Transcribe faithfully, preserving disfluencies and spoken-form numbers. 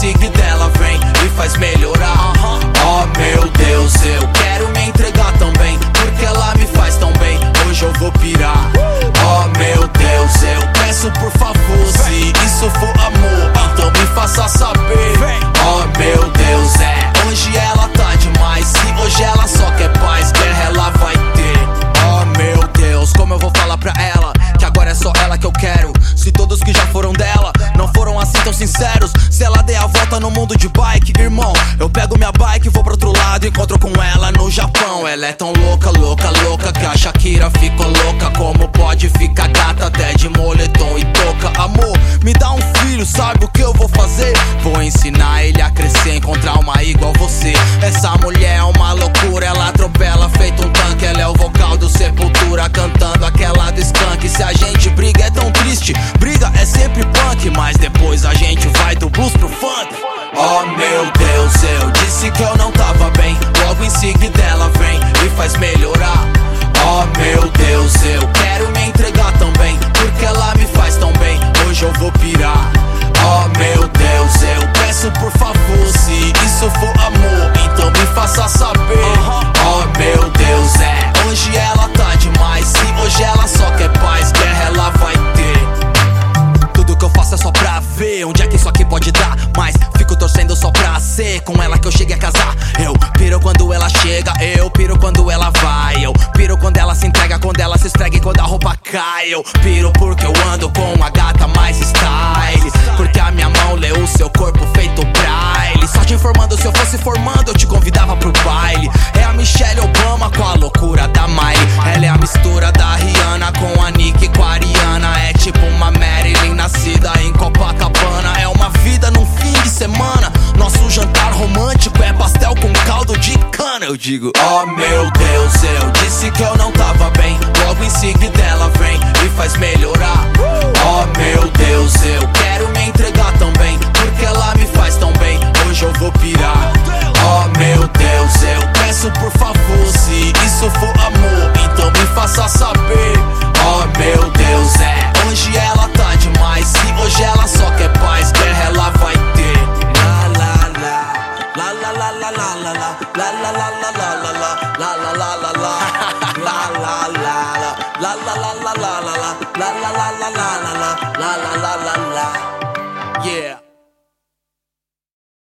insígnia dela vem e faz melhorar. Oh meu Deus, eu quero me entregar também, porque ela me faz tão bem, hoje eu vou pirar. Oh meu Deus, eu peço por favor, se isso for amor, então me faça saber. Oh meu Deus, é, hoje ela tá demais, se hoje ela só quer paz, guerra ela vai ter. Oh meu Deus, como eu vou falar pra ela que agora é só ela que eu quero, se todos que já foram dela não foram assim tão sinceros. Se ela der a volta no mundo de bike, irmão, eu pego minha bike e vou pro outro lado, encontro com ela no Japão. Ela é tão louca, louca, louca que a Shakira ficou louca. Como pode ficar gata até de moletom e touca? Amor, me dá um filho, sabe o que eu vou fazer? Vou ensinar ele a crescer, encontrar uma igual você. Essa mulher é uma loucura, ela atropela feito um tanque. Ela é o vocal do Sepultura, cantando aquela do Skank. Se a gente briga é tão triste, briga é sempre punk, mas depois a gente vai do blues pro funk. Oh meu Deus, eu disse que eu não tava bem, logo em seguida ela vem e faz melhorar. Oh meu Deus, eu quero me entregar também, porque ela me faz tão bem, hoje eu vou pirar. Oh meu Deus, eu peço por favor, se isso for amor, então me faça saber. Oh meu Deus, é, hoje ela tá demais, se hoje ela só quer paz, guerra ela vai ter. Tudo que eu faço é só pra ver onde é que isso aqui pode dar, mas fico torcendo só pra ser com ela que eu chegue a casar. Eu piro quando ela chega, eu piro quando ela vai, eu piro quando ela se entrega, quando ela se esfrega e quando a roupa cai. Eu piro porque eu ando com a gata mais style, porque a minha mão leu o seu corpo feito braille. Só te informando, se eu fosse formando eu te convidava pro baile. É a Michelle Obama com a loucura da Miley. Ela é a mistura da Rihanna com a Nicki, com a Ariana. É tipo uma Marilyn nascida em Copacabana. É uma vida num fim de semana, nosso jantar romântico é pastel com caldo de cana. Eu digo, oh meu